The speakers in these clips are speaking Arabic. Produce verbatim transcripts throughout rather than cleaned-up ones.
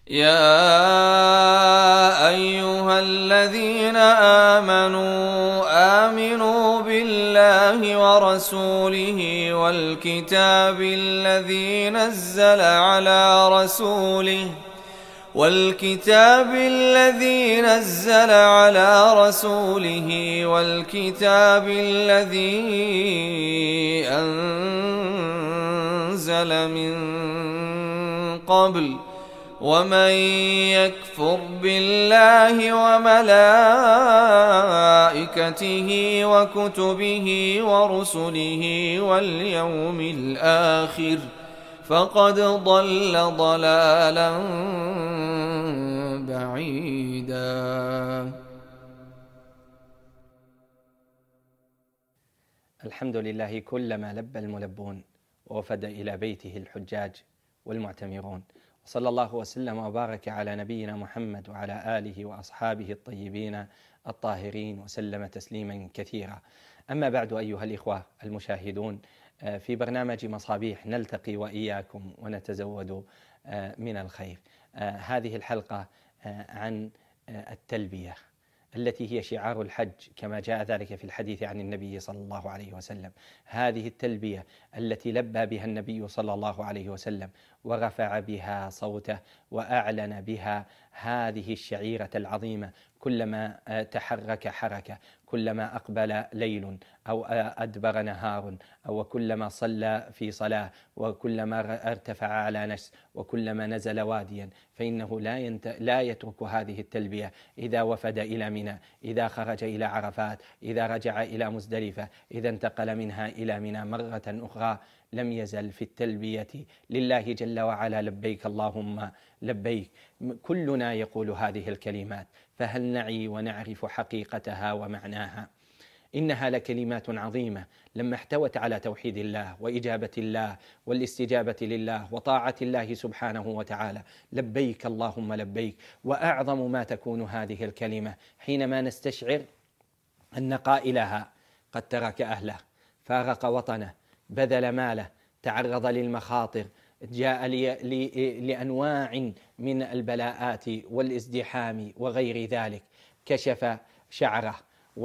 يا أيها الذين آمنوا آمنوا بالله ورسوله والكتاب الذي نزل على رسوله والكتاب الذي نزل على رسوله والكتاب الذي أنزل من قبل ومن يكفر بالله وملائكته وكتبه ورسله واليوم الآخر فقد ضل ضلالا بعيدا. الحمد لله كلما لبى الملبون ووفد إلى بيته الحجاج والمعتمرون، وصلى الله وسلم وبارك على نبينا محمد وعلى آله وأصحابه الطيبين الطاهرين وسلم تسليما كثيرا. أما بعد، أيها الإخوة المشاهدون، في برنامج مصابيح نلتقي وإياكم ونتزود من الخير. هذه الحلقة عن التلبية التي هي شعار الحج كما جاء ذلك في الحديث عن النبي صلى الله عليه وسلم. هذه التلبية التي لبى بها النبي صلى الله عليه وسلم ورفع بها صوته وأعلن بها هذه الشعيرة العظيمة كلما تحرك حركة، كلما أقبل ليل أو أدبر نهار، أو كلما صلى في صلاة، وكلما ارتفع على نفس، وكلما نزل واديا، فإنه لا, ينت... لا يترك هذه التلبية. إذا وفد إلى منى، إذا خرج إلى عرفات، إذا رجع إلى مزدلفة، إذا انتقل منها إلى منى مرة أخرى، لم يزل في التلبية لله جل وعلا لبيك اللهم لبيك. كلنا يقول هذه الكلمات، فهل نعي ونعرف حقيقتها ومعناها؟ إنها لكلمات عظيمة لما احتوت على توحيد الله وإجابة الله والاستجابة لله وطاعة الله سبحانه وتعالى. لبيك اللهم لبيك. وأعظم ما تكون هذه الكلمة حينما نستشعر أن قائلها قد ترك أهله، فارق وطنه، بذل ماله، تعرض للمخاطر، جاء لي لي لأنواع من البلاءات والازدحام وغير ذلك، كشف شعره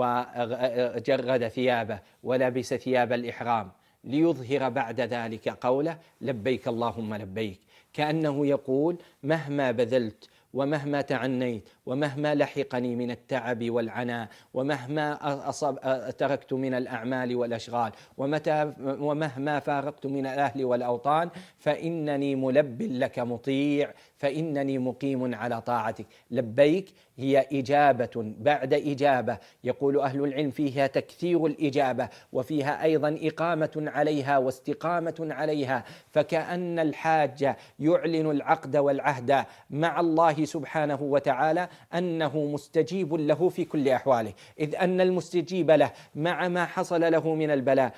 وجرد ثيابه ولبس ثياب الإحرام ليظهر بعد ذلك قوله لبيك اللهم لبيك، كأنه يقول مهما بذلت ومهما تعنيت ومهما لحقني من التعب والعناء ومهما أصب تركت من الأعمال والأشغال ومتى ومهما فارقت من الأهل والأوطان، فإنني ملب لك مطيع، فإنني مقيم على طاعتك. لبيك هي إجابة بعد إجابة، يقول أهل العلم فيها تكثير الإجابة وفيها أيضا إقامة عليها واستقامة عليها، فكأن الحاج يعلن العقد والعهد مع الله سبحانه وتعالى أنه مستجيب له في كل أحواله، إذ أن المستجيب له مع ما حصل له من البلاء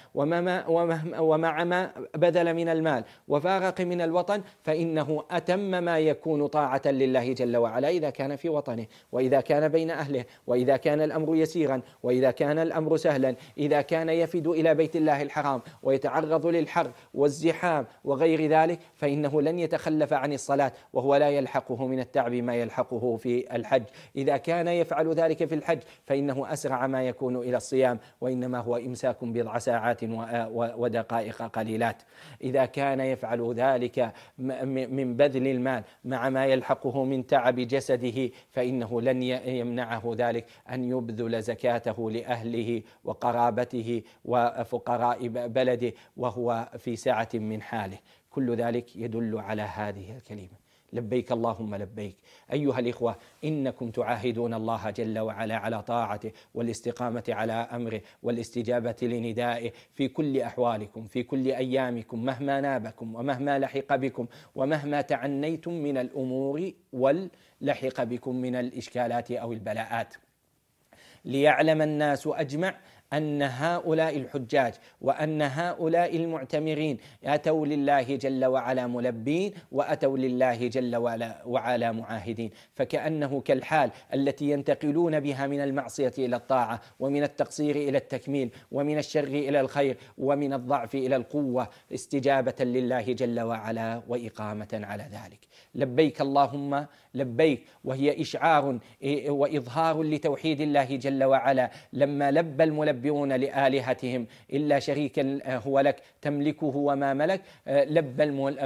ومع ما بذل من المال وفارق من الوطن، فإنه أتم ما يكون طاعة لله جل وعلا إذا كان في وطنه، وإذا كان بين أهله، وإذا كان الأمر يسيرا، وإذا كان الأمر سهلا، إذا كان يفد إلى بيت الله الحرام ويتعرض للحر والزحام وغير ذلك، فإنه لن يتخلف عن الصلاة وهو لا يلحقه من التعب ما يلحقه في الحج. إذا كان يفعل ذلك في الحج فإنه أسرع ما يكون إلى الصيام، وإنما هو إمساك بضع ساعات ودقائق قليلات. إذا كان يفعل ذلك من بذل المال مع ما يلحقه من تعب جسده، فإنه لن يمنعه ذلك أن يبذل زكاته لأهله وقرابته وفقراء بلده وهو في سعة من حاله. كل ذلك يدل على هذه الكلمة لبيك اللهم لبيك. أيها الإخوة، إنكم تعاهدون الله جل وعلا على طاعته والاستقامة على أمره والاستجابة لندائه في كل أحوالكم، في كل أيامكم، مهما نابكم ومهما لحق بكم ومهما تعنيتم من الأمور ولحق بكم من الإشكالات أو البلاءات، ليعلم الناس أجمع أن هؤلاء الحجاج وأن هؤلاء المعتمرين أتوا لله جل وعلا ملبين، وأتوا لله جل وعلا معاهدين، فكأنه كالحال التي ينتقلون بها من المعصية إلى الطاعة، ومن التقصير إلى التكميل، ومن الشر إلى الخير، ومن الضعف إلى القوة، استجابة لله جل وعلا وإقامة على ذلك. لبيك اللهم لبيك، وهي إشعار وإظهار لتوحيد الله جل وعلا. لما لبى الملبئون لآلهتهم إلا شريكا هو لك تملكه وما ملك، لبى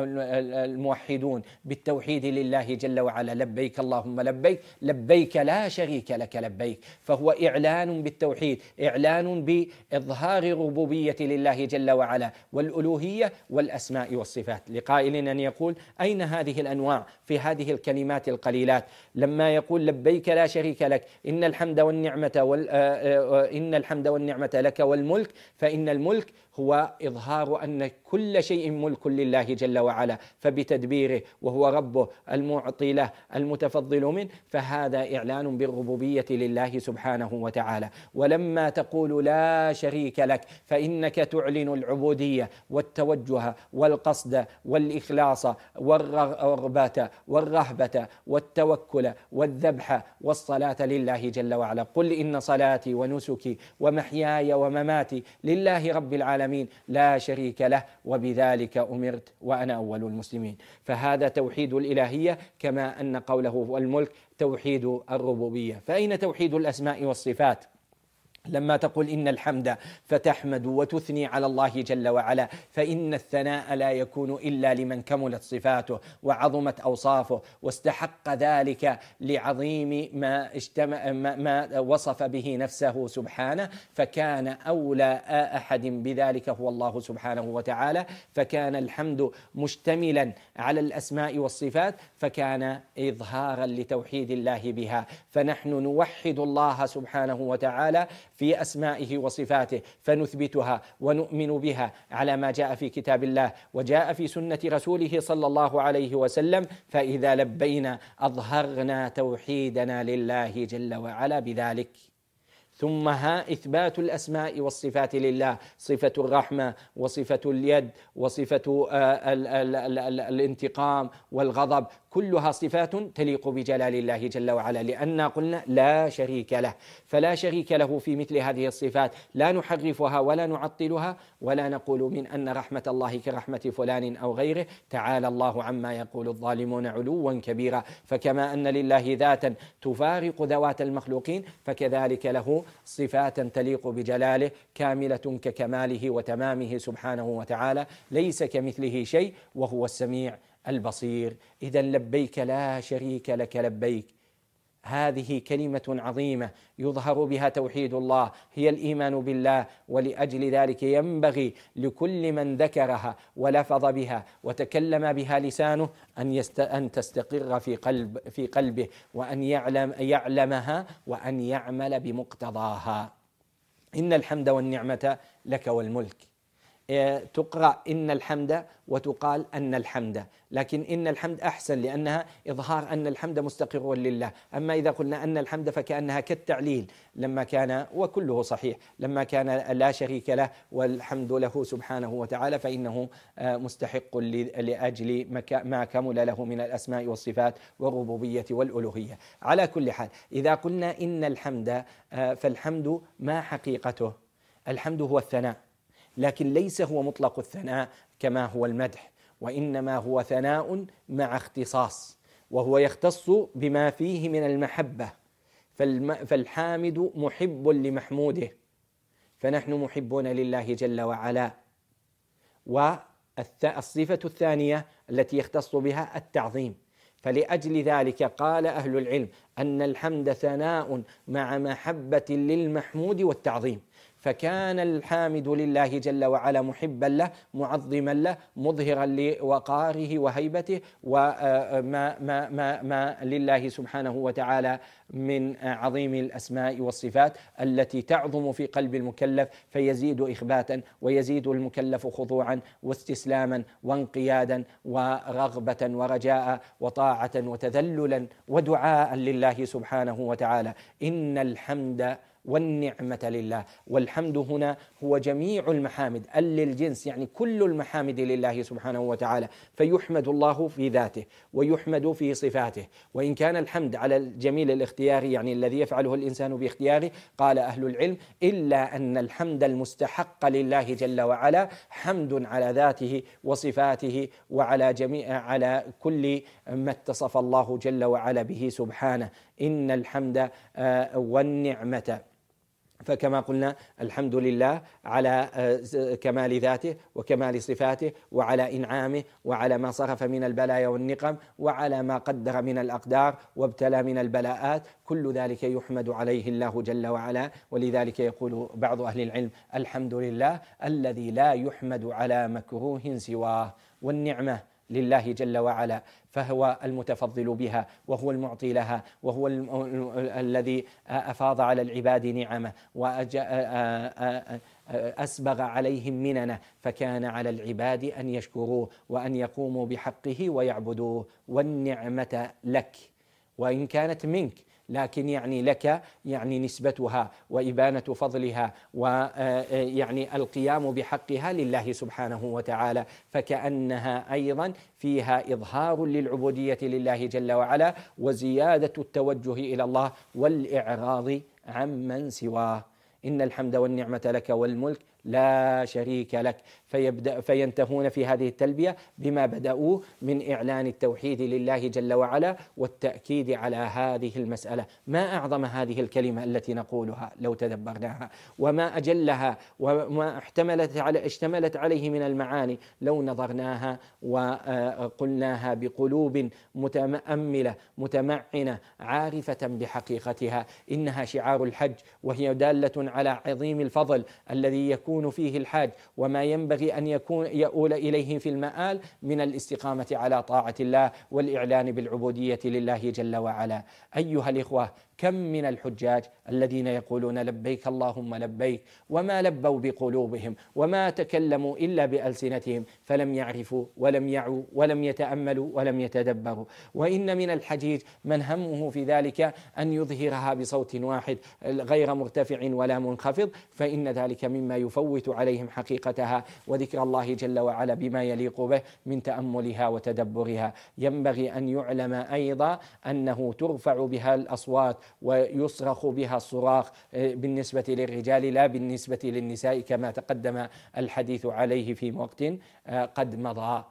الموحدون بالتوحيد لله جل وعلا. لبيك اللهم لبيك، لبيك لا شريك لك لبيك، فهو إعلان بالتوحيد، إعلان بإظهار الربوبية لله جل وعلا والألوهية والأسماء والصفات. لقائل أن يقول: أين هذه الأنواع في هذه الكلمات القليلات؟ لما يقول لبيك لا شريك لك، إن الحمد والنعمة وال... إن الحمد والنعمة لك والملك، فإن الملك هو إظهار أن كل شيء ملك لله جل وعلا، فبتدبيره، وهو ربه المعطي له المتفضل منه، فهذا إعلان بالربوبية لله سبحانه وتعالى. ولما تقول لا شريك لك، فإنك تعلن العبودية والتوجه والقصد والإخلاص والرغبة والرهبة والتوكل والذبح والصلاة لله جل وعلا. قل إن صلاتي ونسكي ومحياي ومماتي لله رب العالمين لا شريك له، وبذلك أمرت وأنا أول المسلمين. فهذا توحيد الإلهية، كما أن قوله والملك توحيد الربوبية. فأين توحيد الأسماء والصفات؟ لما تقول إن الحمد فتحمد وتثني على الله جل وعلا، فإن الثناء لا يكون إلا لمن كملت صفاته وعظمت أوصافه واستحق ذلك لعظيم ما, اجتمع ما, ما وصف به نفسه سبحانه، فكان أولى أحد بذلك هو الله سبحانه وتعالى. فكان الحمد مشتملا على الأسماء والصفات، فكان إظهارا لتوحيد الله بها. فنحن نوحد الله سبحانه وتعالى في أسمائه وصفاته، فنثبتها ونؤمن بها على ما جاء في كتاب الله وجاء في سنة رسوله صلى الله عليه وسلم. فإذا لبينا أظهرنا توحيدنا لله جل وعلا بذلك. ثم ها إثبات الأسماء والصفات لله، صفة الرحمة وصفة اليد وصفة ال ال ال ال الانتقام والغضب، كلها صفات تليق بجلال الله جل وعلا، لأن قلنا لا شريك له. فلا شريك له في مثل هذه الصفات، لا نحرفها ولا نعطلها ولا نقول من أن رحمة الله كرحمة فلان أو غيره. تعالى الله عما يقول الظالمون علوا كبيرا. فكما أن لله ذاتا تفارق ذوات المخلوقين، فكذلك له صفات تليق بجلاله كاملة ككماله وتمامه سبحانه وتعالى، ليس كمثله شيء وهو السميع البصير. إذا لبيك لا شريك لك لبيك، هذه كلمة عظيمة يظهر بها توحيد الله، هي الإيمان بالله. ولأجل ذلك ينبغي لكل من ذكرها ولفظ بها وتكلم بها لسانه أن يست... أن تستقر في قلب في قلبه، وأن يعلم يعلمها وأن يعمل بمقتضاها. إن الحمد والنعمة لك والملك. تقرأ إن الحمد وتقال أن الحمد، لكن إن الحمد أحسن لأنها إظهار أن الحمد مستقر لله. أما إذا قلنا أن الحمد فكأنها كالتعليل، لما كان وكله صحيح، لما كان لا شريك له والحمد له سبحانه وتعالى، فإنه مستحق لأجل ما كمل له من الأسماء والصفات والربوبية والألوهية. على كل حال، إذا قلنا إن الحمد فالحمد ما حقيقته؟ الحمد هو الثناء، لكن ليس هو مطلق الثناء كما هو المدح، وإنما هو ثناء مع اختصاص، وهو يختص بما فيه من المحبة. فالحامد محب لمحموده، فنحن محبون لله جل وعلا. والصفة الثانية التي يختص بها التعظيم. فلأجل ذلك قال أهل العلم أن الحمد ثناء مع محبة للمحمود والتعظيم. فكان الحامد لله جل وعلا محبا له معظما له مظهرا لوقاره وهيبته وما ما ما ما لله سبحانه وتعالى من عظيم الأسماء والصفات التي تعظم في قلب المكلف، فيزيد إخباتا ويزيد المكلف خضوعا واستسلاما وانقيادا ورغبة ورجاء وطاعة وتذللا ودعاء لله سبحانه وتعالى. إن الحمد والنعمة لله. والحمد هنا هو جميع المحامد للجنس، يعني كل المحامد لله سبحانه وتعالى، فيحمد الله في ذاته ويحمد في صفاته. وإن كان الحمد على الجميل الاختياري، يعني الذي يفعله الإنسان باختياره، قال أهل العلم إلا أن الحمد المستحق لله جل وعلا حمد على ذاته وصفاته وعلى جميع على كل ما اتصف الله جل وعلا به سبحانه. إن الحمد والنعمة، فكما قلنا الحمد لله على كمال ذاته وكمال صفاته وعلى إنعامه وعلى ما صرف من البلايا والنقم وعلى ما قدر من الأقدار وابتلى من البلاءات، كل ذلك يحمد عليه الله جل وعلا. ولذلك يقول بعض أهل العلم الحمد لله الذي لا يحمد على مكروه سواه. والنعمة لله جل وعلا، فهو المتفضل بها وهو المعطي لها، وهو الذي أفاض على العباد نعمه وأسبغ عليهم مننه، فكان على العباد أن يشكروه وأن يقوموا بحقه ويعبدوه. والنعمة لك، وإن كانت منك لكن يعني لك يعني نسبتها وإبانة فضلها ويعني القيام بحقها لله سبحانه وتعالى، فكأنها أيضا فيها إظهار للعبودية لله جل وعلا وزيادة التوجه إلى الله والإعراض عمن سواه. إن الحمد والنعمة لك والملك لا شريك لك. فيبدأ فينتهون في هذه التلبية بما بدأوا من إعلان التوحيد لله جل وعلا والتأكيد على هذه المسألة. ما أعظم هذه الكلمة التي نقولها لو تدبرناها، وما أجلها وما احتملت على اشتملت عليه من المعاني لو نظرناها وقلناها بقلوب متأملة متمعنة عارفة بحقيقتها. إنها شعار الحج، وهي دالة على عظيم الفضل الذي يكون فيه الحاج وما ينبغي أن يكون يؤول إليه في المآل من الاستقامة على طاعة الله والإعلان بالعبودية لله جل وعلا. أيها الإخوة، كم من الحجاج الذين يقولون لبيك اللهم لبيك، وما لبوا بقلوبهم وما تكلموا إلا بألسنتهم، فلم يعرفوا ولم يعوا ولم يتأملوا ولم يتدبروا. وإن من الحجيج من همه في ذلك أن يظهرها بصوت واحد غير مرتفع ولا منخفض، فإن ذلك مما يفوت عليهم حقيقتها وذكر الله جل وعلا بما يليق به من تأملها وتدبرها. ينبغي أن يعلم أيضا أنه ترفع بها الأصوات ويصرخ بها الصراخ بالنسبة للرجال لا بالنسبة للنساء، كما تقدم الحديث عليه في وقت قد مضى.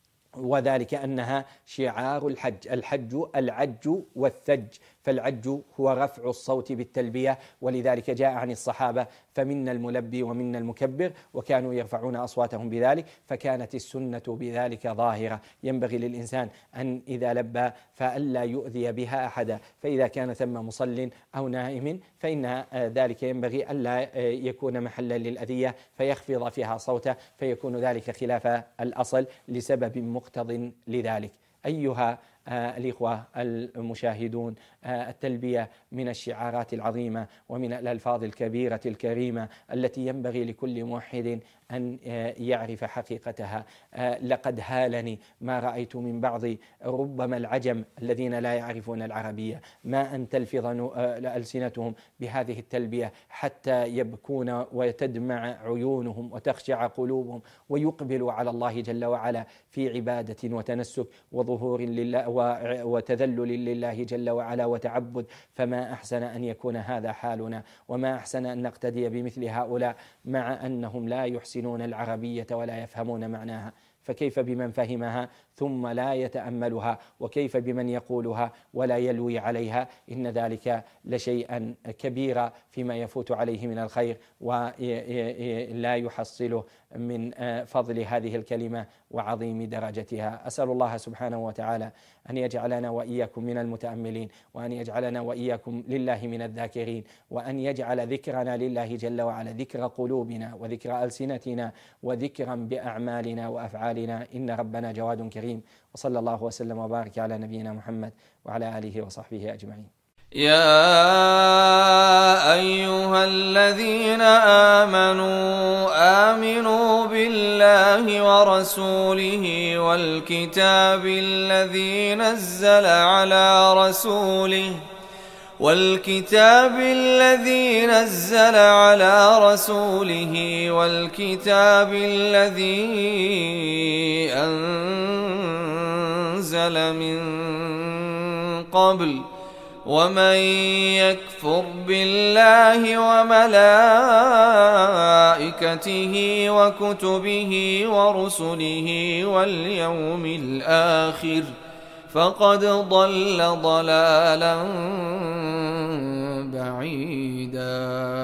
وذلك أنها شعار الحج. الحج العج والثج، فالعج هو رفع الصوت بالتلبية، ولذلك جاء عن الصحابة فمنا الملبي ومنا المكبر، وكانوا يرفعون أصواتهم بذلك، فكانت السنة بذلك ظاهرة. ينبغي للإنسان أن إذا لبى فألا يؤذي بها أحدا، فإذا كان ثم مصل أو نائم فإن ذلك ينبغي ألا يكون محلا للأذية فيخفض فيها صوته، فيكون ذلك خلاف الأصل لسبب مقتض لذلك. أيها الإخوة المشاهدون، التلبية من الشعارات العظيمة ومن الألفاظ الكبيرة الكريمة التي ينبغي لكل موحد أن يعرف حقيقتها. لقد هالني ما رأيت من بعض ربما العجم الذين لا يعرفون العربية ما أن تلفظ ألسنتهم بهذه التلبية حتى يبكون وتدمع عيونهم وتخشع قلوبهم ويقبلوا على الله جل وعلا في عبادة وتنسك وظهور لله وتذلل لله جل وعلا وتعبد. فما أحسن أن يكون هذا حالنا، وما أحسن أن نقتدي بمثل هؤلاء مع أنهم لا يحسنون العربية ولا يفهمون معناها. فكيف بمن فهمها ثم لا يتأملها، وكيف بمن يقولها ولا يلوي عليها؟ إن ذلك لشيئا كبيرا فيما يفوت عليه من الخير ولا يحصله من فضل هذه الكلمة وعظيم درجتها. أسأل الله سبحانه وتعالى أن يجعلنا وإياكم من المتأملين، وأن يجعلنا وإياكم لله من الذاكرين، وأن يجعل ذكرنا لله جل وعلا ذكر قلوبنا وذكر ألسنتنا وذكرا بأعمالنا وأفعالنا، إن ربنا جواد كريم. وصلى الله وسلم وبارك على نبينا محمد وعلى آله وصحبه أجمعين. يا أيها الذين آمنوا آمنوا بالله ورسوله والكتاب الذي نزل على رسوله والكتاب الذي نزل على رسوله والكتاب الذي أنزل من قبل ومن يكفر بالله وملائكته وكتبه ورسله واليوم الآخر فقد ضل ضلالا بعيدا.